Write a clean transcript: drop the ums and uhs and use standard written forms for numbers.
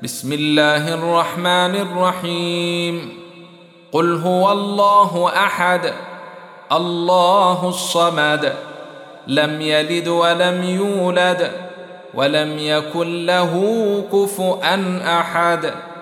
بسم الله الرحمن الرحيم. قل هو الله أحد الله الصمد لم يلد ولم يولد ولم يكن له كفؤا أحد.